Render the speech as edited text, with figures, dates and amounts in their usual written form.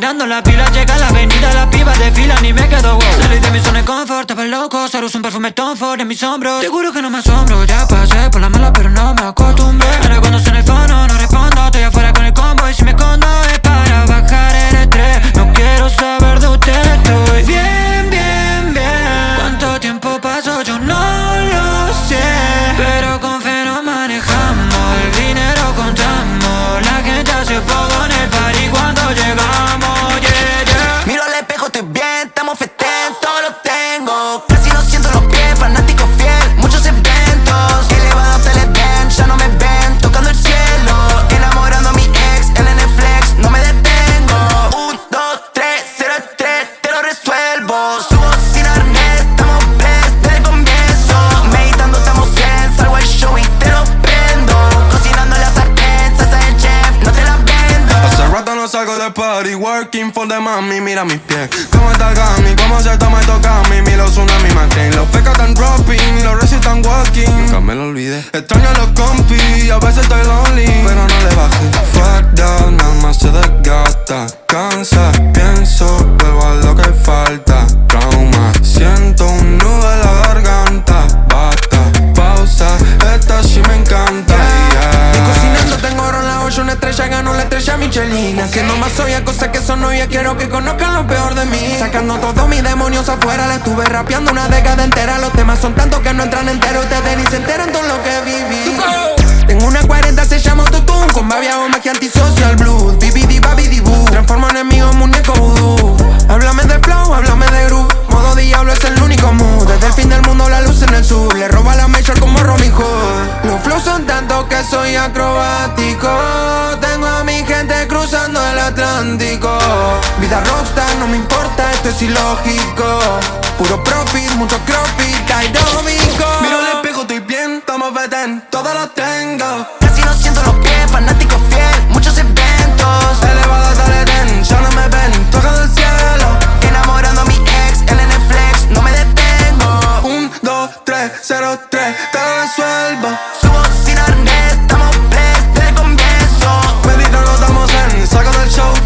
mirando la pila, llega a la avenida, las pibas desfilan y me quedo wow. Salí de mi zona de confort, estaba loco, solo uso un perfume Tom Ford en mis hombros. Seguro que no me asombro, ya pasé por la mala pero no me acostumbré. Ahora cuando suena el fono no respondo, estoy afuera con el combo y si me escondo es para bajar el estrés. No quiero saber de usted, estoy bien, bien, bien. ¿Cuánto tiempo pasó? Yo no lo sé, pero con fe nos manejamos, el dinero contamos, la gente hace poco en el party cuando llegamos, yeah, yeah. Miro al espejo, estoy bien, estamos festén, todo lo tengo. Casi no siento los pies, fanático fiel, muchos eventos. Elevado televen, ya no me ven, tocando el cielo. Enamorando a mi ex, el Netflix, no me detengo. 1, 2, 3, 0, 3, te lo resuelvo. Subo sin arnés, estamos blessed desde el comienzo. Meditando estamos zen, salgo al show y te lo prendo. Cocinando en la sartén, salsa del chef, no te la vendo. Hace rato no salgo de party, working for the mami, mira mis pies. Cómo está el gami, cómo se toma y toca a mí, los tsunamis McCain. Los pecas están dropping, los recios están walking. Nunca me lo olvidé. Extraño a los compis, a veces estoy lonely, pero no le bajé. Fuck that, nada más se desgasta. Cansa, pienso, vuelvo a lo que falta. Trauma, siento un nudo en la garganta. Basta, pausa, esta sí me encanta, yeah. Y cocinando tengo oro en la olla, una estrella ganó la estrella Michelin. Haciendo más soya, cosas que son novias, quiero que conozcan lo peor de mí. Sacando todos mis demonios afuera, le estuve rapeando una década entera. Los temas son tantos que no entran enteros, ustedes ni se enteran todo lo que viví. Tengo una 40, se llama Tutun, con babia o magia antisocial blues. Bibidi babidi boo, transformo enemigos en muñeco vudú. Háblame de flow, háblame de groove, modo diablo es el único mood. Desde el fin del mundo la luz en el sur, le roba la major como Robin Hood. Los flows son tantos que soy acrobático, tengo a mi gente cruzando el Atlántico. Vida rockstar, no me importa, esto es ilógico. Puro profit, mucho crossfit, aeróbico. Miro al espejo, estoy bien, estamos veten, todo lo tengo. Casi no siento los pies, fanático fiel, muchos eventos. Elevado televen, ya no me ven, tocando el cielo. Enamorando a mi ex, el Netflix, no me detengo. 1, 2, 3, 0, 3, te lo resuelvo. Subo sin arnés, estamos blessed desde el comienzo. Meditando estamos zen, saco del show,